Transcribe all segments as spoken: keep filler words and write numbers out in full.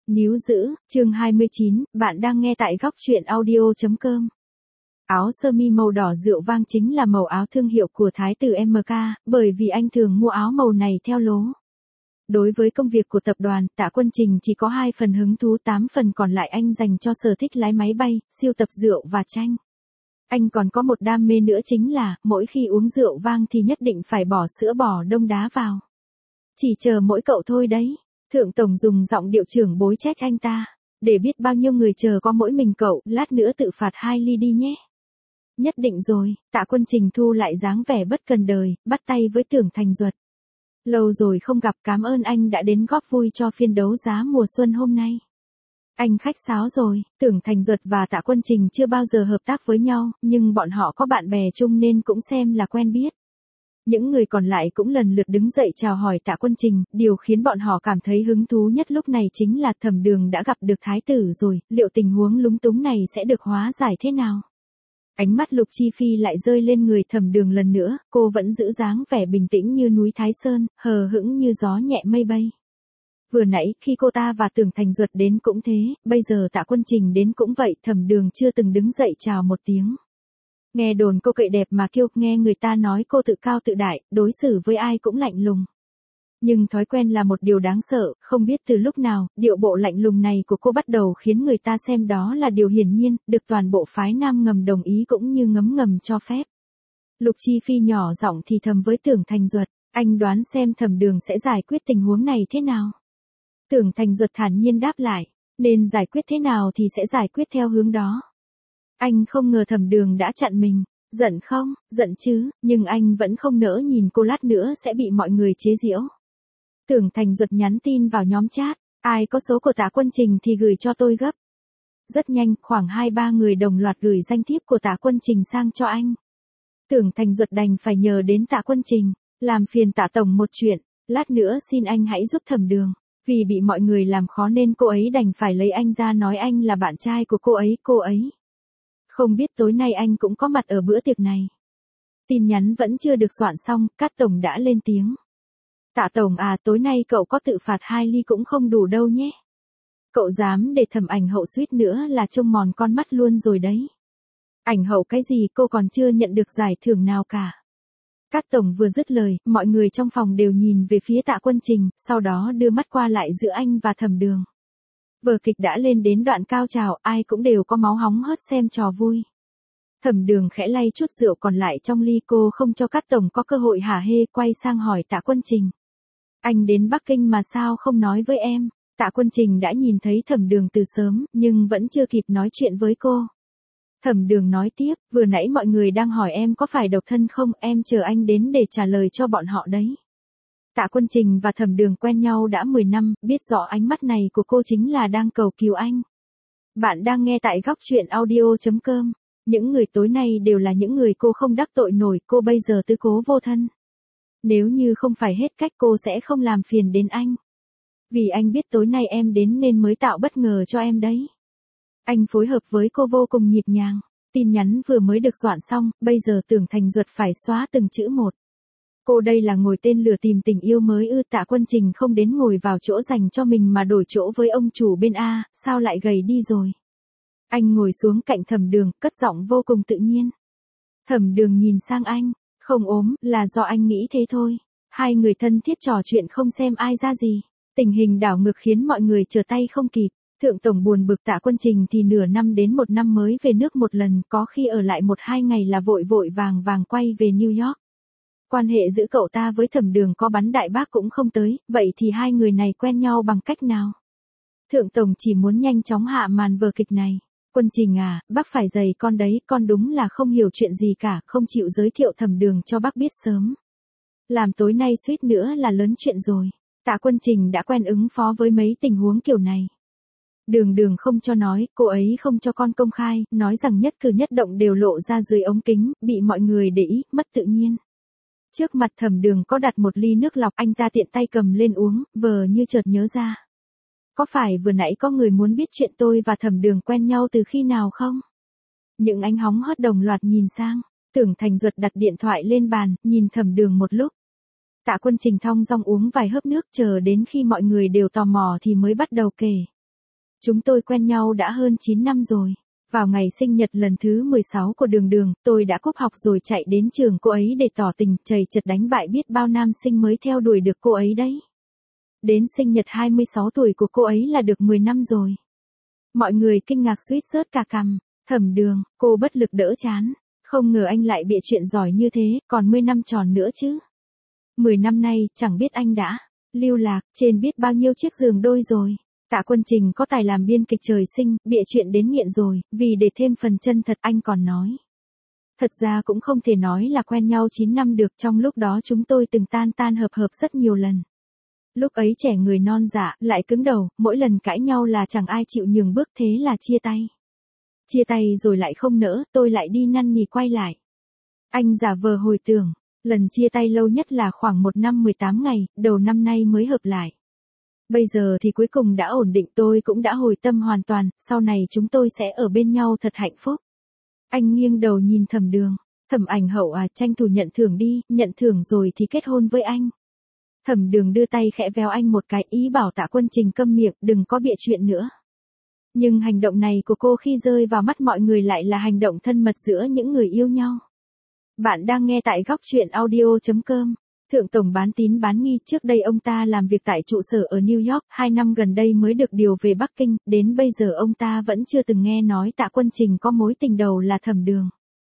Níu giữ, chương hai mươi chín, bạn đang nghe tại góc truyện audio chấm com. Áo sơ mi màu đỏ rượu vang chính là màu áo thương hiệu của Thái tử em ca, bởi vì anh thường mua áo màu này theo lố. Đối với công việc của tập đoàn, Tạ Quân Trình chỉ có hai phần hứng thú, tám phần còn lại anh dành cho sở thích lái máy bay, siêu tập rượu và tranh. Anh còn có một đam mê nữa chính là, mỗi khi uống rượu vang thì nhất định phải bỏ sữa bò đông đá vào. Chỉ chờ mỗi cậu thôi đấy. Thượng Tổng dùng giọng điệu trưởng bối trách anh ta. Để biết bao nhiêu người chờ có mỗi mình cậu, lát nữa tự phạt hai ly đi nhé. Nhất định rồi, Tạ Quân Trình thu lại dáng vẻ bất cần đời, bắt tay với Tưởng Thành Duật. Lâu rồi không gặp, cảm ơn anh đã đến góp vui cho phiên đấu giá mùa xuân hôm nay. Anh khách sáo rồi, Tưởng Thành Duật và Tạ Quân Trình chưa bao giờ hợp tác với nhau, nhưng bọn họ có bạn bè chung nên cũng xem là quen biết. Những người còn lại cũng lần lượt đứng dậy chào hỏi Tạ Quân Trình, điều khiến bọn họ cảm thấy hứng thú nhất lúc này chính là Thẩm Đường đã gặp được Thái tử rồi, liệu tình huống lúng túng này sẽ được hóa giải thế nào? Ánh mắt Lục Chi Phi lại rơi lên người Thẩm Đường lần nữa, cô vẫn giữ dáng vẻ bình tĩnh như núi Thái Sơn, hờ hững như gió nhẹ mây bay. Vừa nãy khi cô ta và Tưởng Thành Duật đến cũng thế, bây giờ Tạ Quân Trình đến cũng vậy, Thẩm Đường chưa từng đứng dậy chào một tiếng. Nghe đồn cô cậy đẹp mà kiêu, nghe người ta nói cô tự cao tự đại, đối xử với ai cũng lạnh lùng. Nhưng thói quen là một điều đáng sợ, không biết từ lúc nào, điệu bộ lạnh lùng này của cô bắt đầu khiến người ta xem đó là điều hiển nhiên, được toàn bộ phái nam ngầm đồng ý cũng như ngấm ngầm cho phép. Lục Chi Phi nhỏ giọng thì thầm với Tưởng Thành Duật, anh đoán xem Thẩm Đường sẽ giải quyết tình huống này thế nào. Tưởng Thành Duật thản nhiên đáp lại, nên giải quyết thế nào thì sẽ giải quyết theo hướng đó. Anh không ngờ Thẩm Đường đã chặn mình, giận không, giận chứ, nhưng anh vẫn không nỡ nhìn cô lát nữa sẽ bị mọi người chế giễu. Tưởng Thành Duật nhắn tin vào nhóm chat, ai có số của Tạ Quân Trình thì gửi cho tôi gấp. Rất nhanh, khoảng hai ba người đồng loạt gửi danh thiếp của Tạ Quân Trình sang cho anh. Tưởng Thành Duật đành phải nhờ đến Tạ Quân Trình, làm phiền Tạ Tổng một chuyện, lát nữa xin anh hãy giúp Thẩm Đường. Vì bị mọi người làm khó nên cô ấy đành phải lấy anh ra nói anh là bạn trai của cô ấy, cô ấy. Không biết tối nay anh cũng có mặt ở bữa tiệc này. Tin nhắn vẫn chưa được soạn xong, Cát Tổng đã lên tiếng. Tạ Tổng à, tối nay cậu có tự phạt hai ly cũng không đủ đâu nhé. Cậu dám để Thẩm Ảnh Hậu suýt nữa là trông mòn con mắt luôn rồi đấy. Ảnh Hậu cái gì, cô còn chưa nhận được giải thưởng nào cả. Cát Tổng vừa dứt lời, mọi người trong phòng đều nhìn về phía Tạ Quân Trình, sau đó đưa mắt qua lại giữa anh và Thẩm Đường. Vở kịch đã lên đến đoạn cao trào, ai cũng đều có máu hóng hớt xem trò vui. Thẩm Đường khẽ lay chút rượu còn lại trong ly, cô không cho Cát Tổng có cơ hội hả hê, quay sang hỏi Tạ Quân Trình. Anh đến Bắc Kinh mà sao không nói với em? Tạ Quân Trình đã nhìn thấy Thẩm Đường từ sớm, nhưng vẫn chưa kịp nói chuyện với cô. Thẩm Đường nói tiếp, vừa nãy mọi người đang hỏi em có phải độc thân không, em chờ anh đến để trả lời cho bọn họ đấy. Tạ Quân Trình và Thẩm Đường quen nhau đã mười năm, biết rõ ánh mắt này của cô chính là đang cầu cứu anh. Bạn đang nghe tại góc truyện audio chấm com. Những người tối nay đều là những người cô không đắc tội nổi, cô bây giờ tứ cố vô thân. Nếu như không phải hết cách cô sẽ không làm phiền đến anh. Vì anh biết tối nay em đến nên mới tạo bất ngờ cho em đấy. Anh phối hợp với cô vô cùng nhịp nhàng. Tin nhắn vừa mới được soạn xong, bây giờ Tưởng Thành Duật phải xóa từng chữ một. Cô đây là ngồi tên lửa tìm tình yêu mới ư? Tạ Quân Trình không đến ngồi vào chỗ dành cho mình mà đổi chỗ với ông chủ bên A, sao lại gầy đi rồi? Anh ngồi xuống cạnh Thẩm Đường, cất giọng vô cùng tự nhiên. Thẩm Đường nhìn sang anh, không ốm, là do anh nghĩ thế thôi. Hai người thân thiết trò chuyện không xem ai ra gì. Tình hình đảo ngược khiến mọi người trở tay không kịp. Thượng Tổng buồn bực, Tạ Quân Trình thì nửa năm đến một năm mới về nước một lần, có khi ở lại một hai ngày là vội vội vàng vàng quay về New York. Quan hệ giữa cậu ta với Thẩm Đường có bắn đại bác cũng không tới, vậy thì hai người này quen nhau bằng cách nào? Thượng Tổng chỉ muốn nhanh chóng hạ màn vở kịch này. Quân Trình à, bác phải dày con đấy, con đúng là không hiểu chuyện gì cả, không chịu giới thiệu Thẩm Đường cho bác biết sớm. Làm tối nay suýt nữa là lớn chuyện rồi. Tạ Quân Trình đã quen ứng phó với mấy tình huống kiểu này. Đường Đường không cho nói, cô ấy không cho con công khai, nói rằng nhất cử nhất động đều lộ ra dưới ống kính, bị mọi người để ý, mất tự nhiên. Trước mặt Thẩm Đường có đặt một ly nước lọc, anh ta tiện tay cầm lên uống, vờ như chợt nhớ ra. Có phải vừa nãy có người muốn biết chuyện tôi và Thẩm Đường quen nhau từ khi nào không? Những ánh hóng hớt đồng loạt nhìn sang, Tưởng Thành Duật đặt điện thoại lên bàn, nhìn Thẩm Đường một lúc. Tạ Quân Trình thong dong uống vài hớp nước, chờ đến khi mọi người đều tò mò thì mới bắt đầu kể. Chúng tôi quen nhau đã hơn chín năm rồi. Vào ngày sinh nhật lần thứ mười sáu của Đường Đường, tôi đã cúp học rồi chạy đến trường cô ấy để tỏ tình, chầy chật đánh bại biết bao nam sinh mới theo đuổi được cô ấy đấy. Đến sinh nhật hai mươi sáu tuổi của cô ấy là được mười năm rồi. Mọi người kinh ngạc suýt rớt cả cằm. Thẩm Đường, cô bất lực đỡ chán. Không ngờ anh lại bịa chuyện giỏi như thế, còn mười năm tròn nữa chứ. mười năm nay, chẳng biết anh đã lưu lạc trên biết bao nhiêu chiếc giường đôi rồi. Tạ Quân Trình có tài làm biên kịch trời sinh, bịa chuyện đến nghiện rồi, vì để thêm phần chân thật anh còn nói. Thật ra cũng không thể nói là quen nhau chín năm được, trong lúc đó chúng tôi từng tan tan hợp hợp rất nhiều lần. Lúc ấy trẻ người non dạ, lại cứng đầu, mỗi lần cãi nhau là chẳng ai chịu nhường bước, thế là chia tay. Chia tay rồi lại không nỡ, tôi lại đi năn nỉ quay lại. Anh giả vờ hồi tưởng, lần chia tay lâu nhất là khoảng một năm mười tám ngày, đầu năm nay mới hợp lại. Bây giờ thì cuối cùng đã ổn định, tôi cũng đã hồi tâm hoàn toàn, sau này chúng tôi sẽ ở bên nhau thật hạnh phúc. Anh nghiêng đầu nhìn Thẩm Đường. Thẩm Ảnh Hậu à, tranh thủ nhận thưởng đi, nhận thưởng rồi thì kết hôn với anh. Thẩm Đường đưa tay khẽ véo anh một cái, ý bảo Tạ Quân Trình câm miệng, đừng có bịa chuyện nữa. Nhưng hành động này của cô khi rơi vào mắt mọi người lại là hành động thân mật giữa những người yêu nhau. Bạn đang nghe tại góc truyện audio chấm com. Thượng Tổng bán tín bán nghi, trước đây ông ta làm việc tại trụ sở ở New York, hai năm gần đây mới được điều về Bắc Kinh, đến bây giờ ông ta vẫn chưa từng nghe nói Tạ Quân Trình có mối tình đầu là Thẩm Đường.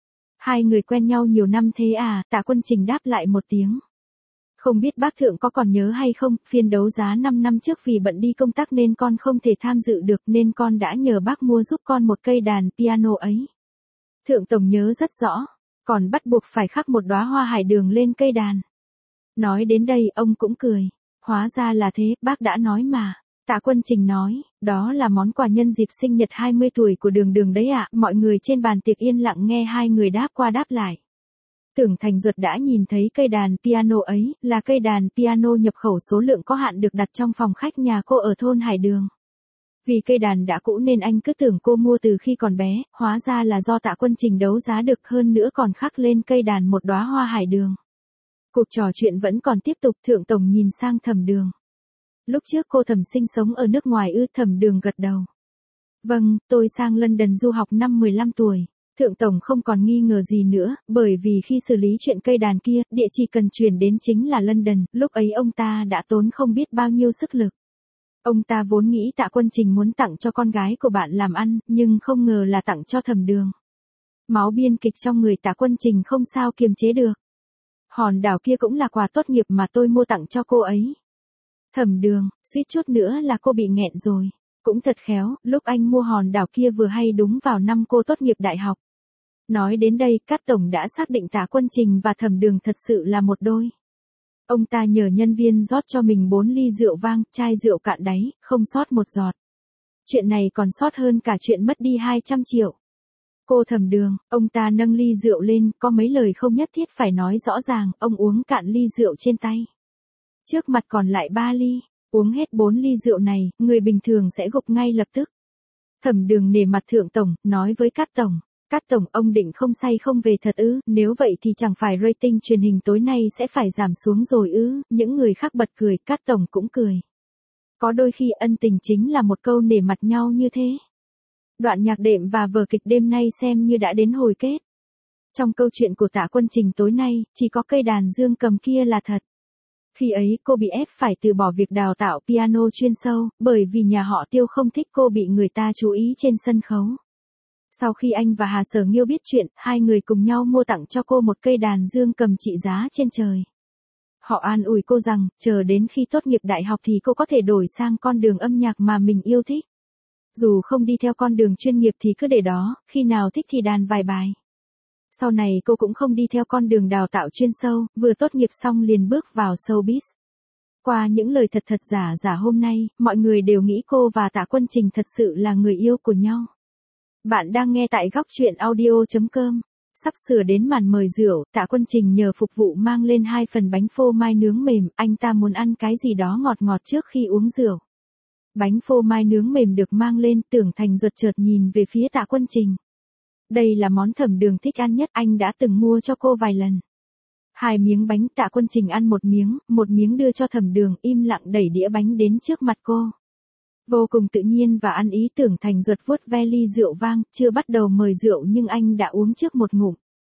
Hai người quen nhau nhiều năm thế à, Tạ Quân Trình đáp lại một tiếng. Không biết bác Thượng có còn nhớ hay không, phiên đấu giá năm năm trước vì bận đi công tác nên con không thể tham dự được, nên con đã nhờ bác mua giúp con một cây đàn piano ấy. Thượng Tổng nhớ rất rõ, còn bắt buộc phải khắc một đóa hoa hải đường lên cây đàn. Nói đến đây ông cũng cười. Hóa ra là thế, bác đã nói mà. Tạ Quân Trình nói, đó là món quà nhân dịp sinh nhật hai mươi tuổi của Đường Đường đấy ạ. Mọi người trên bàn tiệc yên lặng nghe hai người đáp qua đáp lại. Tưởng Thành Duật đã nhìn thấy cây đàn piano ấy, là cây đàn piano nhập khẩu số lượng có hạn được đặt trong phòng khách nhà cô ở thôn Hải Đường. Vì cây đàn đã cũ nên anh cứ tưởng cô mua từ khi còn bé, hóa ra là do Tạ Quân Trình đấu giá được, hơn nữa còn khắc lên cây đàn một đóa hoa hải đường. Cuộc trò chuyện vẫn còn tiếp tục, Thượng Tổng nhìn sang Thẩm Đường. Lúc trước cô Thẩm sinh sống ở nước ngoài ư? Thẩm Đường gật đầu. Vâng, tôi sang London du học năm mười lăm tuổi. Thượng Tổng không còn nghi ngờ gì nữa, bởi vì khi xử lý chuyện cây đàn kia, địa chỉ cần chuyển đến chính là London, lúc ấy ông ta đã tốn không biết bao nhiêu sức lực. Ông ta vốn nghĩ Tạ Quân Trình muốn tặng cho con gái của bạn làm ăn, nhưng không ngờ là tặng cho Thẩm Đường. Máu biên kịch trong người Tạ Quân Trình không sao kiềm chế được. Hòn đảo kia cũng là quà tốt nghiệp mà tôi mua tặng cho cô ấy. Thẩm Đường, suýt chút nữa là cô bị nghẹn rồi. Cũng thật khéo, lúc anh mua hòn đảo kia vừa hay đúng vào năm cô tốt nghiệp đại học. Nói đến đây, Cát Tổng đã xác định Tạ Quân Trình và Thẩm Đường thật sự là một đôi. Ông ta nhờ nhân viên rót cho mình bốn ly rượu vang, chai rượu cạn đáy, không sót một giọt. Chuyện này còn sót hơn cả chuyện mất đi hai trăm triệu. Cô Thẩm Đường, ông ta nâng ly rượu lên, có mấy lời không nhất thiết phải nói rõ ràng, ông uống cạn ly rượu trên tay. Trước mặt còn lại ba ly, uống hết bốn ly rượu này, người bình thường sẽ gục ngay lập tức. Thẩm Đường nể mặt Thượng Tổng, nói với Cát Tổng. Cát Tổng, ông định không say không về thật ư? Nếu vậy thì chẳng phải rating truyền hình tối nay sẽ phải giảm xuống rồi ư? Những người khác bật cười, Cát Tổng cũng cười. Có đôi khi ân tình chính là một câu nể mặt nhau như thế. Đoạn nhạc đệm và vở kịch đêm nay xem như đã đến hồi kết. Trong câu chuyện của Tạ Quân Trình tối nay, chỉ có cây đàn dương cầm kia là thật. Khi ấy cô bị ép phải từ bỏ việc đào tạo piano chuyên sâu, bởi vì nhà họ Tiêu không thích cô bị người ta chú ý trên sân khấu. Sau khi anh và Hà Sở Nghiêu biết chuyện, hai người cùng nhau mua tặng cho cô một cây đàn dương cầm trị giá trên trời. Họ an ủi cô rằng, chờ đến khi tốt nghiệp đại học thì cô có thể đổi sang con đường âm nhạc mà mình yêu thích. Dù không đi theo con đường chuyên nghiệp thì cứ để đó, khi nào thích thì đàn vài bài. Sau này cô cũng không đi theo con đường đào tạo chuyên sâu, vừa tốt nghiệp xong liền bước vào showbiz. Qua những lời thật thật giả giả hôm nay, mọi người đều nghĩ cô và Tạ Quân Trình thật sự là người yêu của nhau. Bạn đang nghe tại góc truyện audio chấm com. Sắp sửa đến màn mời rượu, Tạ Quân Trình nhờ phục vụ mang lên hai phần bánh phô mai nướng mềm, anh ta muốn ăn cái gì đó ngọt ngọt trước khi uống rượu. Bánh phô mai nướng mềm được mang lên, Tưởng Thành Duật chợt nhìn về phía Tạ Quân Trình. Đây là món Thẩm Đường thích ăn nhất, anh đã từng mua cho cô vài lần. Hai miếng bánh, Tạ Quân Trình ăn một miếng, một miếng đưa cho Thẩm Đường, im lặng đẩy đĩa bánh đến trước mặt cô. Vô cùng tự nhiên và ăn ý. Tưởng Thành Duật vuốt ve ly rượu vang, chưa bắt đầu mời rượu nhưng anh đã uống trước một ngụm.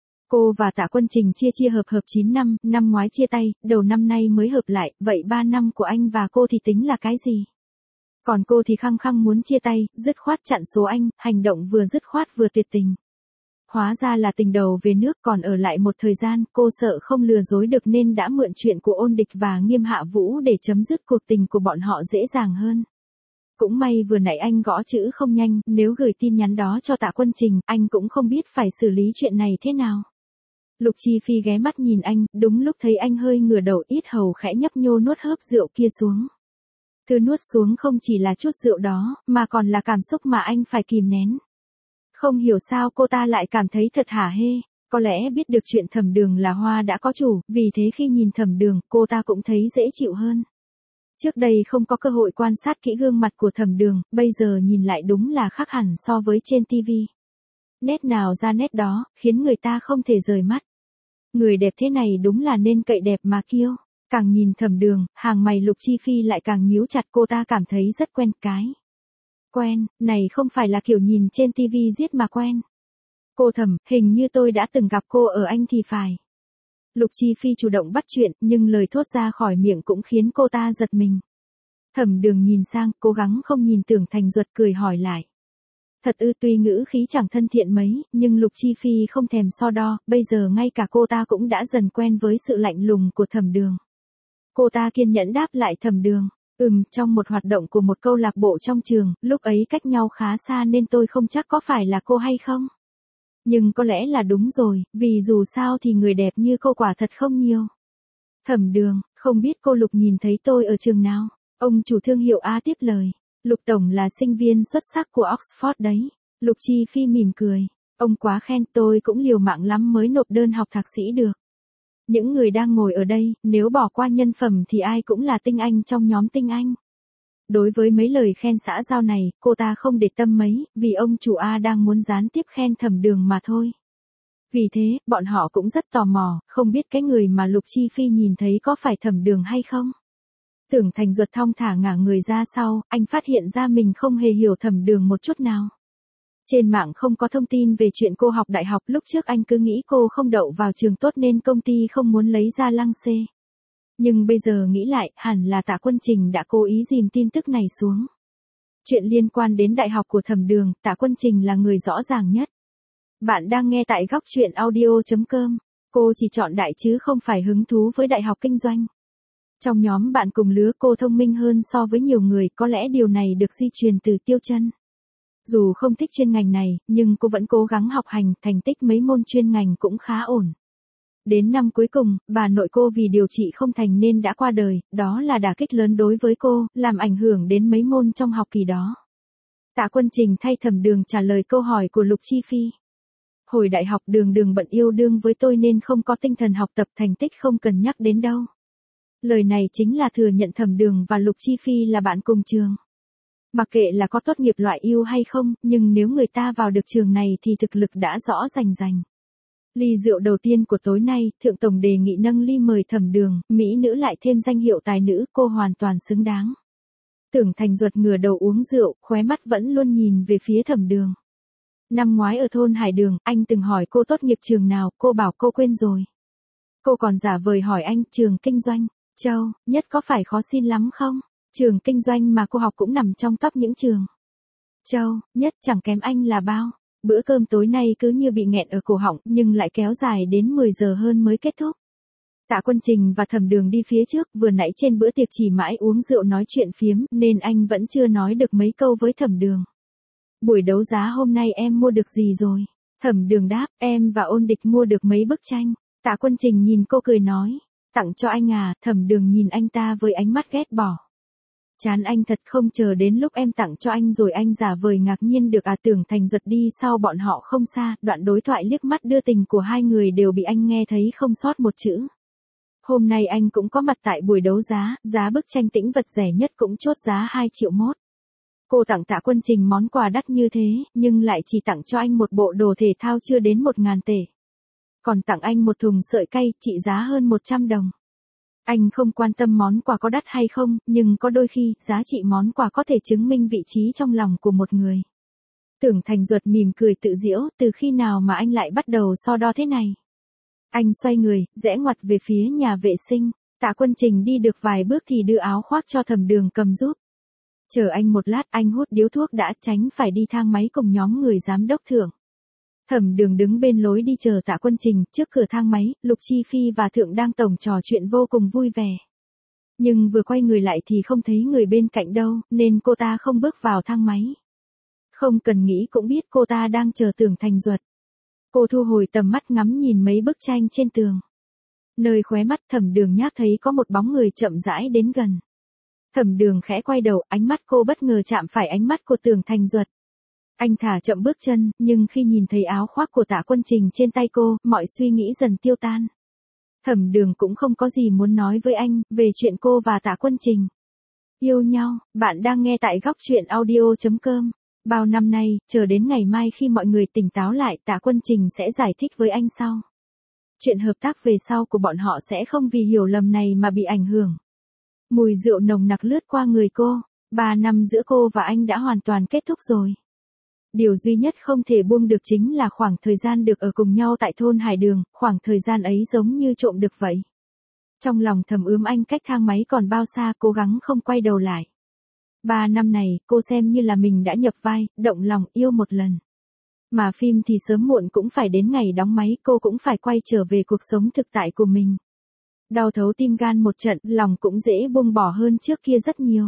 Cô và Tạ Quân Trình chia chia hợp hợp chín năm, năm ngoái chia tay, đầu năm nay mới hợp lại, vậy ba năm của anh và cô thì tính là cái gì? Còn cô thì khăng khăng muốn chia tay, dứt khoát chặn số anh, hành động vừa dứt khoát vừa tuyệt tình. Hóa ra là tình đầu về nước, còn ở lại một thời gian, cô sợ không lừa dối được nên đã mượn chuyện của Ôn Địch và Nghiêm Hạ Vũ để chấm dứt cuộc tình của bọn họ dễ dàng hơn. Cũng may vừa nãy anh gõ chữ không nhanh, nếu gửi tin nhắn đó cho Tạ Quân Trình, anh cũng không biết phải xử lý chuyện này thế nào. Lục Chi Phi ghé mắt nhìn anh, đúng lúc thấy anh hơi ngửa đầu, yết hầu khẽ nhấp nhô nuốt hớp rượu kia xuống. Thứ nuốt xuống không chỉ là chút rượu đó, mà còn là cảm xúc mà anh phải kìm nén. Không hiểu sao cô ta lại cảm thấy thật hả hê, có lẽ biết được chuyện Thẩm Đường là hoa đã có chủ, vì thế khi nhìn Thẩm Đường, cô ta cũng thấy dễ chịu hơn. Trước đây không có cơ hội quan sát kỹ gương mặt của Thẩm Đường, bây giờ nhìn lại đúng là khác hẳn so với trên tivi. Nét nào ra nét đó, khiến người ta không thể rời mắt. Người đẹp thế này đúng là nên cậy đẹp mà kiêu. Càng nhìn Thẩm Đường, hàng mày Lục Chi Phi lại càng nhíu chặt, cô ta cảm thấy rất quen cái. Quen, này không phải là kiểu nhìn trên tivi giết mà quen. Cô Thẩm, hình như tôi đã từng gặp cô ở Anh thì phải. Lục Chi Phi chủ động bắt chuyện, nhưng lời thốt ra khỏi miệng cũng khiến cô ta giật mình. Thẩm Đường nhìn sang, cố gắng không nhìn Tưởng Thành Duật, cười hỏi lại. Thật ư? Tuy ngữ khí chẳng thân thiện mấy, nhưng Lục Chi Phi không thèm so đo, bây giờ ngay cả cô ta cũng đã dần quen với sự lạnh lùng của Thẩm Đường. Cô ta kiên nhẫn đáp lại Thẩm Đường. Ừm, trong một hoạt động của một câu lạc bộ trong trường, lúc ấy cách nhau khá xa nên tôi không chắc có phải là cô hay không. Nhưng có lẽ là đúng rồi, vì dù sao thì người đẹp như cô quả thật không nhiều. Thẩm Đường, không biết cô Lục nhìn thấy tôi ở trường nào? Ông chủ thương hiệu A tiếp lời. Lục Tổng là sinh viên xuất sắc của Oxford đấy. Lục Chi Phi mỉm cười. Ông quá khen, tôi cũng liều mạng lắm mới nộp đơn học thạc sĩ được. Những người đang ngồi ở đây, nếu bỏ qua nhân phẩm thì ai cũng là tinh anh trong nhóm tinh anh. Đối với mấy lời khen xã giao này, cô ta không để tâm mấy, vì ông chủ A đang muốn gián tiếp khen Thẩm Đường mà thôi. Vì thế, bọn họ cũng rất tò mò, không biết cái người mà Lục Chi Phi nhìn thấy có phải Thẩm Đường hay không. Tưởng Thành Duật thong thả ngả người ra sau, anh phát hiện ra mình không hề hiểu Thẩm Đường một chút nào. Trên mạng không có thông tin về chuyện cô học đại học, lúc trước anh cứ nghĩ cô không đậu vào trường tốt nên công ty không muốn lấy ra lăng xê. Nhưng bây giờ nghĩ lại, hẳn là Tạ Quân Trình đã cố ý dìm tin tức này xuống. Chuyện liên quan đến đại học của Thẩm Đường, Tạ Quân Trình là người rõ ràng nhất. Bạn đang nghe tại góc truyện audio chấm com. Cô chỉ chọn đại chứ không phải hứng thú với đại học kinh doanh. Trong nhóm bạn cùng lứa cô thông minh hơn so với nhiều người, có lẽ điều này được di truyền từ Tiêu Chân. Dù không thích chuyên ngành này, nhưng cô vẫn cố gắng học hành, thành tích mấy môn chuyên ngành cũng khá ổn. Đến năm cuối cùng, bà nội cô vì điều trị không thành nên đã qua đời, đó là đả kích lớn đối với cô, làm ảnh hưởng đến mấy môn trong học kỳ đó. Tạ Quân Trình thay Thẩm Đường trả lời câu hỏi của Lục Chi Phi. Hồi đại học Đường Đường bận yêu đương với tôi nên không có tinh thần học tập, thành tích không cần nhắc đến đâu. Lời này chính là thừa nhận Thẩm Đường và Lục Chi Phi là bạn cùng trường. Mặc kệ là có tốt nghiệp loại yêu hay không, nhưng nếu người ta vào được trường này thì thực lực đã rõ rành rành. Ly rượu đầu tiên của tối nay, Thượng Tổng đề nghị nâng ly mời Thẩm Đường, mỹ nữ lại thêm danh hiệu tài nữ, cô hoàn toàn xứng đáng. Tưởng Thành Duật ngửa đầu uống rượu, khóe mắt vẫn luôn nhìn về phía Thẩm Đường. Năm ngoái ở thôn Hải Đường, anh từng hỏi cô tốt nghiệp trường nào, cô bảo cô quên rồi. Cô còn giả vời hỏi anh, trường kinh doanh. Châu, nhất có phải khó xin lắm không? Trường kinh doanh mà cô học cũng nằm trong top những trường. Châu, nhất chẳng kém anh là bao. Bữa cơm tối nay cứ như bị nghẹn ở cổ họng, nhưng lại kéo dài đến mười giờ hơn mới kết thúc. Tạ Quân Trình và Thẩm Đường đi phía trước, vừa nãy trên bữa tiệc chỉ mãi uống rượu nói chuyện phiếm, nên anh vẫn chưa nói được mấy câu với Thẩm Đường. Buổi đấu giá hôm nay em mua được gì rồi? Thẩm Đường đáp, em và Ôn Địch mua được mấy bức tranh. Tạ Quân Trình nhìn cô cười nói, tặng cho anh à? Thẩm Đường nhìn anh ta với ánh mắt ghét bỏ. Chán anh thật, không chờ đến lúc em tặng cho anh rồi anh giả vời ngạc nhiên được à? Tưởng Thành Duật đi sau bọn họ không xa, đoạn đối thoại liếc mắt đưa tình của hai người đều bị anh nghe thấy không sót một chữ. Hôm nay anh cũng có mặt tại buổi đấu giá, giá bức tranh tĩnh vật rẻ nhất cũng chốt giá hai triệu mốt. Cô tặng Tạ Quân Trình món quà đắt như thế, nhưng lại chỉ tặng cho anh một bộ đồ thể thao chưa đến một ngàn tệ. Còn tặng anh một thùng sợi cay, trị giá hơn một trăm đồng. Anh không quan tâm món quà có đắt hay không, nhưng có đôi khi, giá trị món quà có thể chứng minh vị trí trong lòng của một người. Tưởng Thành Duật mỉm cười tự giễu, từ khi nào mà anh lại bắt đầu so đo thế này. Anh xoay người, rẽ ngoặt về phía nhà vệ sinh. Tạ Quân Trình đi được vài bước thì đưa áo khoác cho Thẩm Đường cầm giúp. Chờ anh một lát, anh hút điếu thuốc đã, tránh phải đi thang máy cùng nhóm người giám đốc Thượng. Thẩm Đường đứng bên lối đi chờ Tạ Quân Trình, trước cửa thang máy, Lục Chi Phi và Thượng đang tổng trò chuyện vô cùng vui vẻ. Nhưng vừa quay người lại thì không thấy người bên cạnh đâu, nên cô ta không bước vào thang máy. Không cần nghĩ cũng biết cô ta đang chờ Tưởng Thành Duật. Cô thu hồi tầm mắt ngắm nhìn mấy bức tranh trên tường. Nơi khóe mắt Thẩm Đường nhác thấy có một bóng người chậm rãi đến gần. Thẩm Đường khẽ quay đầu, ánh mắt cô bất ngờ chạm phải ánh mắt của Tưởng Thành Duật. Anh thả chậm bước chân, nhưng khi nhìn thấy áo khoác của Tạ Quân Trình trên tay cô, mọi suy nghĩ dần tiêu tan. Thẩm Đường cũng không có gì muốn nói với anh, về chuyện cô và Tạ Quân Trình yêu nhau. Bạn đang nghe tại góc truyện audio chấm com. Bao năm nay, chờ đến ngày mai khi mọi người tỉnh táo lại, Tạ Quân Trình sẽ giải thích với anh sau. Chuyện hợp tác về sau của bọn họ sẽ không vì hiểu lầm này mà bị ảnh hưởng. Mùi rượu nồng nặc lướt qua người cô. Ba năm giữa cô và anh đã hoàn toàn kết thúc rồi. Điều duy nhất không thể buông được chính là khoảng thời gian được ở cùng nhau tại thôn Hải Đường, khoảng thời gian ấy giống như trộm được vậy. Trong lòng thầm ướm anh cách thang máy còn bao xa, cố gắng không quay đầu lại. Ba năm này, cô xem như là mình đã nhập vai, động lòng yêu một lần. Mà phim thì sớm muộn cũng phải đến ngày đóng máy, cô cũng phải quay trở về cuộc sống thực tại của mình. Đau thấu tim gan một trận, lòng cũng dễ buông bỏ hơn trước kia rất nhiều.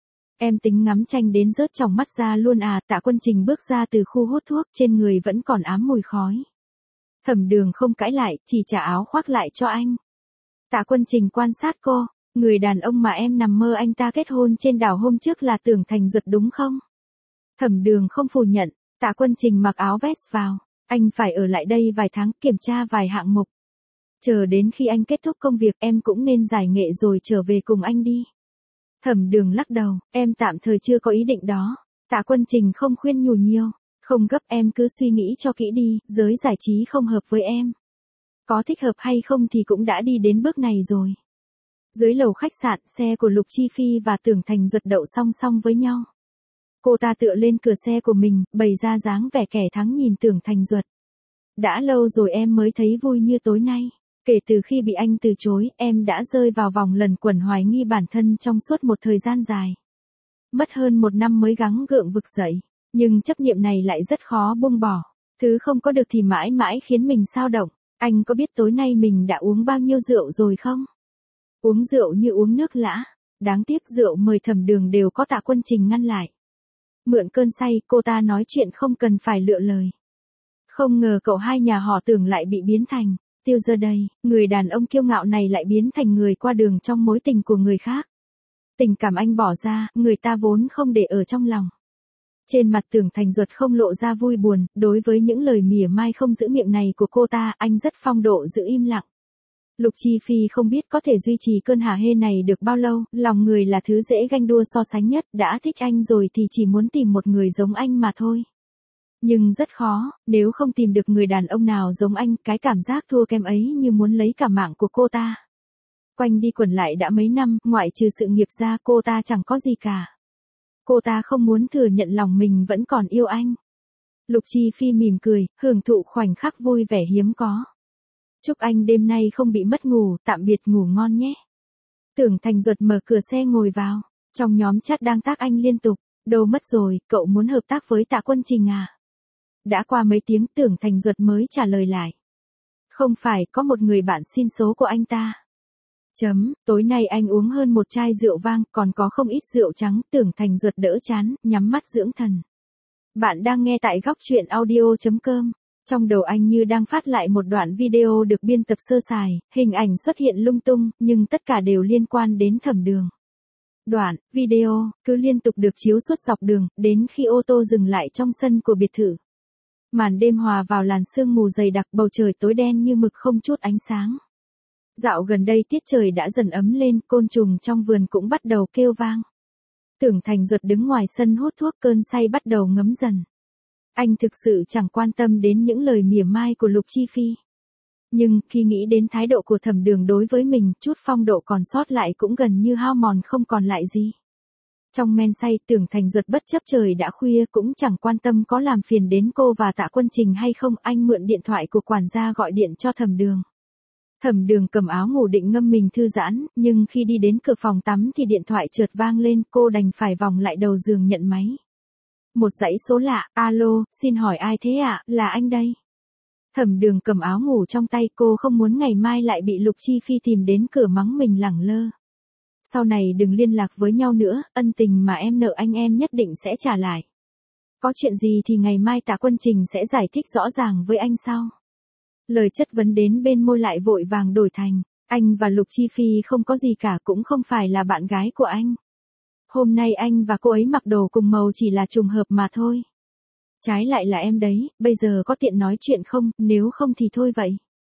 Em tính ngắm tranh đến rớt trong mắt ra luôn à. Tạ Quân Trình bước ra từ khu hút thuốc, trên người vẫn còn ám mùi khói. Thẩm Đường không cãi lại, chỉ trả áo khoác lại cho anh. Tạ Quân Trình quan sát cô, người đàn ông mà em nằm mơ anh ta kết hôn trên đảo hôm trước là Tưởng Thành Duật đúng không? Thẩm Đường không phủ nhận. Tạ Quân Trình mặc áo vest vào, anh phải ở lại đây vài tháng kiểm tra vài hạng mục. Chờ đến khi anh kết thúc công việc em cũng nên giải nghệ rồi trở về cùng anh đi. Thẩm Đường lắc đầu, em tạm thời chưa có ý định đó. Tạ Quân Trình không khuyên nhủ nhiều, không gấp, em cứ suy nghĩ cho kỹ đi, giới giải trí không hợp với em. Có thích hợp hay không thì cũng đã đi đến bước này rồi. Dưới lầu khách sạn, xe của Lục Chi Phi và Tưởng Thành Duật đậu song song với nhau. Cô ta tựa lên cửa xe của mình, bày ra dáng vẻ kẻ thắng nhìn Tưởng Thành Duật. Đã lâu rồi em mới thấy vui như tối nay. Kể từ khi bị anh từ chối, em đã rơi vào vòng lẩn quẩn hoài nghi bản thân trong suốt một thời gian dài. Mất hơn một năm mới gắng gượng vực dậy, nhưng chấp niệm này lại rất khó buông bỏ. Thứ không có được thì mãi mãi khiến mình xao động. Anh có biết tối nay mình đã uống bao nhiêu rượu rồi không? Uống rượu như uống nước lã. Đáng tiếc rượu mời Thẩm Đường đều có Tạ Quân Trình ngăn lại. Mượn cơn say, cô ta nói chuyện không cần phải lựa lời. Không ngờ cậu hai nhà họ Tưởng lại bị biến thành Tiêu giờ đây, người đàn ông kiêu ngạo này lại biến thành người qua đường trong mối tình của người khác. Tình cảm anh bỏ ra, người ta vốn không để ở trong lòng. Trên mặt Tưởng Thành Duật không lộ ra vui buồn, đối với những lời mỉa mai không giữ miệng này của cô ta, anh rất phong độ giữ im lặng. Lục Chi Phi không biết có thể duy trì cơn hả hê này được bao lâu, lòng người là thứ dễ ganh đua so sánh nhất, đã thích anh rồi thì chỉ muốn tìm một người giống anh mà thôi. Nhưng rất khó, nếu không tìm được người đàn ông nào giống anh, cái cảm giác thua kém ấy như muốn lấy cả mạng của cô ta. Quanh đi quẩn lại đã mấy năm, ngoại trừ sự nghiệp ra cô ta chẳng có gì cả. Cô ta không muốn thừa nhận lòng mình vẫn còn yêu anh. Lục Chi Phi mỉm cười, hưởng thụ khoảnh khắc vui vẻ hiếm có. Chúc anh đêm nay không bị mất ngủ, tạm biệt ngủ ngon nhé. Tưởng Thành Duật mở cửa xe ngồi vào, trong nhóm chat đang tác anh liên tục, đâu mất rồi, cậu muốn hợp tác với Tạ Quân Trình à? Đã qua mấy tiếng Tưởng Thành Duật mới trả lời lại. Không phải, có một người bạn xin số của anh ta. Chấm, tối nay anh uống hơn một chai rượu vang, còn có không ít rượu trắng. Tưởng Thành Duật đỡ chán, nhắm mắt dưỡng thần. Bạn đang nghe tại góc truyện audio chấm com. Trong đầu anh như đang phát lại một đoạn video được biên tập sơ sài, hình ảnh xuất hiện lung tung, nhưng tất cả đều liên quan đến Thẩm Đường. Đoạn, video, cứ liên tục được chiếu suốt dọc đường, đến khi ô tô dừng lại trong sân của biệt thự. Màn đêm hòa vào làn sương mù dày đặc, bầu trời tối đen như mực không chút ánh sáng. Dạo gần đây tiết trời đã dần ấm lên, côn trùng trong vườn cũng bắt đầu kêu vang. Tưởng Thành Duật đứng ngoài sân hút thuốc, cơn say bắt đầu ngấm dần. Anh thực sự chẳng quan tâm đến những lời mỉa mai của Lục Chi Phi. Nhưng, khi nghĩ đến thái độ của Thẩm Đường đối với mình, chút phong độ còn sót lại cũng gần như hao mòn không còn lại gì. Trong men say, Tưởng Thành Duật bất chấp trời đã khuya cũng chẳng quan tâm có làm phiền đến cô và Tạ Quân Trình hay không, anh mượn điện thoại của quản gia gọi điện cho Thẩm Đường. Thẩm Đường cầm áo ngủ định ngâm mình thư giãn, nhưng khi đi đến cửa phòng tắm thì điện thoại chợt vang lên, cô đành phải vòng lại đầu giường nhận máy. Một dãy số lạ, alo, xin hỏi ai thế ạ, là anh đây. Thẩm Đường cầm áo ngủ trong tay, cô không muốn ngày mai lại bị Lục Chi Phi tìm đến cửa mắng mình lẳng lơ. Sau này đừng liên lạc với nhau nữa, ân tình mà em nợ anh em nhất định sẽ trả lại. Có chuyện gì thì ngày mai Tạ Quân Trình sẽ giải thích rõ ràng với anh sau. Lời chất vấn đến bên môi lại vội vàng đổi thành, anh và Lục Chi Phi không có gì cả, cũng không phải là bạn gái của anh. Hôm nay anh và cô ấy mặc đồ cùng màu chỉ là trùng hợp mà thôi. Trái lại là em đấy, bây giờ có tiện nói chuyện không, nếu không thì thôi vậy.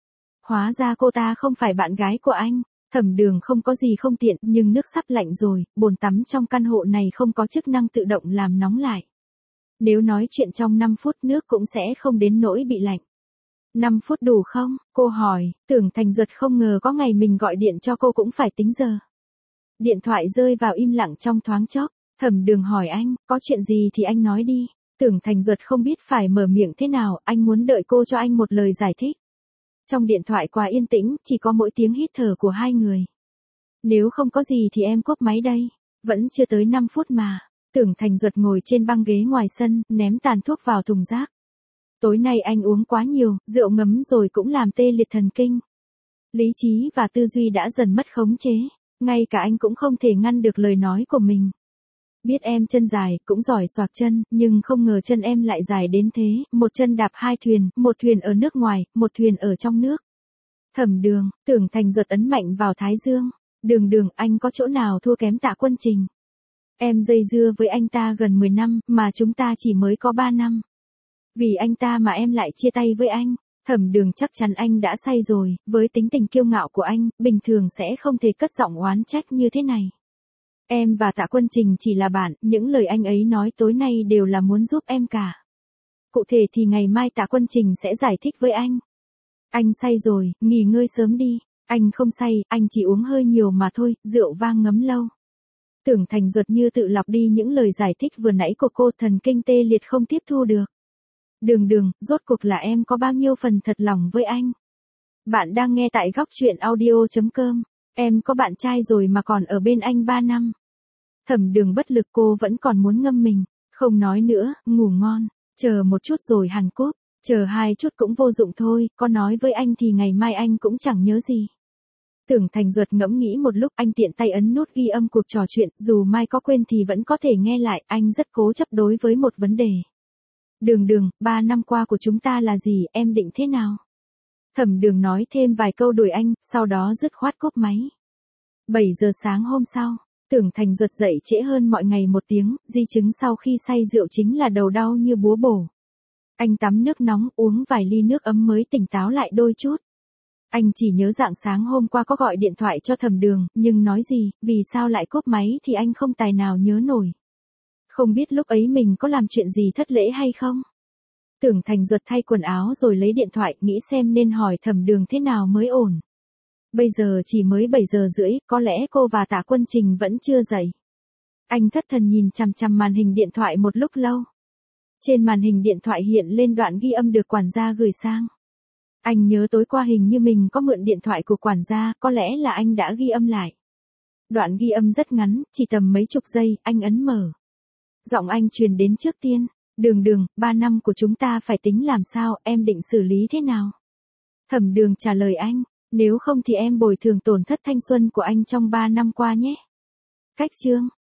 Hóa ra cô ta không phải bạn gái của anh. Thẩm Đường không có gì không tiện, nhưng nước sắp lạnh rồi, bồn tắm trong căn hộ này không có chức năng tự động làm nóng lại. Nếu nói chuyện trong năm phút nước cũng sẽ không đến nỗi bị lạnh. năm phút đủ không? Cô hỏi, Tưởng Thành Duật không ngờ có ngày mình gọi điện cho cô cũng phải tính giờ. Điện thoại rơi vào im lặng trong thoáng chốc, Thẩm Đường hỏi anh, có chuyện gì thì anh nói đi. Tưởng Thành Duật không biết phải mở miệng thế nào, anh muốn đợi cô cho anh một lời giải thích. Trong điện thoại quá yên tĩnh, chỉ có mỗi tiếng hít thở của hai người. Nếu không có gì thì em cúp máy đây. Vẫn chưa tới năm phút mà. Tưởng Thành Duật ngồi trên băng ghế ngoài sân, ném tàn thuốc vào thùng rác. Tối nay anh uống quá nhiều, rượu ngấm rồi cũng làm tê liệt thần kinh. Lý trí và tư duy đã dần mất khống chế. Ngay cả anh cũng không thể ngăn được lời nói của mình. Biết em chân dài, cũng giỏi xoạc chân, nhưng không ngờ chân em lại dài đến thế, một chân đạp hai thuyền, một thuyền ở nước ngoài, một thuyền ở trong nước. Thẩm Đường, Tưởng Thành Duật ấn mạnh vào thái dương. Đường Đường, anh có chỗ nào thua kém Tạ Quân Trình? Em dây dưa với anh ta gần mười năm, mà chúng ta chỉ mới có ba năm. Vì anh ta mà em lại chia tay với anh. Thẩm Đường chắc chắn anh đã say rồi, với tính tình kiêu ngạo của anh, bình thường sẽ không thể cất giọng oán trách như thế này. Em và Tạ Quân Trình chỉ là bạn, những lời anh ấy nói tối nay đều là muốn giúp em cả. Cụ thể thì ngày mai Tạ Quân Trình sẽ giải thích với anh. Anh say rồi, nghỉ ngơi sớm đi. Anh không say, anh chỉ uống hơi nhiều mà thôi, rượu vang ngấm lâu. Tưởng Thành Duật như tự lọc đi những lời giải thích vừa nãy của cô, thần kinh tê liệt không tiếp thu được. Đường Đường, rốt cuộc là em có bao nhiêu phần thật lòng với anh? Bạn đang nghe tại góc truyện audio chấm com. Em có bạn trai rồi mà còn ở bên anh ba năm. Thẩm Đường bất lực, cô vẫn còn muốn ngâm mình. Không nói nữa, ngủ ngon. Chờ một chút rồi hàn cúp. Chờ hai chút cũng vô dụng thôi, có nói với anh thì ngày mai anh cũng chẳng nhớ gì. Tưởng Thành Duật ngẫm nghĩ một lúc, anh tiện tay ấn nút ghi âm cuộc trò chuyện, dù mai có quên thì vẫn có thể nghe lại, anh rất cố chấp đối với một vấn đề. Đường Đường, ba năm qua của chúng ta là gì, em định thế nào? Thẩm Đường nói thêm vài câu đuổi anh, sau đó dứt khoát cúp máy. bảy giờ sáng hôm sau, Tưởng Thành Duật dậy trễ hơn mọi ngày một tiếng, di chứng sau khi say rượu chính là đầu đau như búa bổ. Anh tắm nước nóng, uống vài ly nước ấm mới tỉnh táo lại đôi chút. Anh chỉ nhớ rạng sáng hôm qua có gọi điện thoại cho Thẩm Đường, nhưng nói gì, vì sao lại cúp máy thì anh không tài nào nhớ nổi. Không biết lúc ấy mình có làm chuyện gì thất lễ hay không? Tưởng Thành Duật thay quần áo rồi lấy điện thoại, nghĩ xem nên hỏi Thẩm Đường thế nào mới ổn. Bây giờ chỉ mới bảy giờ rưỡi, có lẽ cô và Tạ Quân Trình vẫn chưa dậy. Anh thất thần nhìn chằm chằm màn hình điện thoại một lúc lâu. Trên màn hình điện thoại hiện lên đoạn ghi âm được quản gia gửi sang. Anh nhớ tối qua hình như mình có mượn điện thoại của quản gia, có lẽ là anh đã ghi âm lại. Đoạn ghi âm rất ngắn, chỉ tầm mấy chục giây, anh ấn mở. Giọng anh truyền đến trước tiên. Đường Đường, ba năm của chúng ta phải tính làm sao, em định xử lý thế nào? Thẩm Đường trả lời anh, nếu không thì em bồi thường tổn thất thanh xuân của anh trong ba năm qua nhé. Cách chương.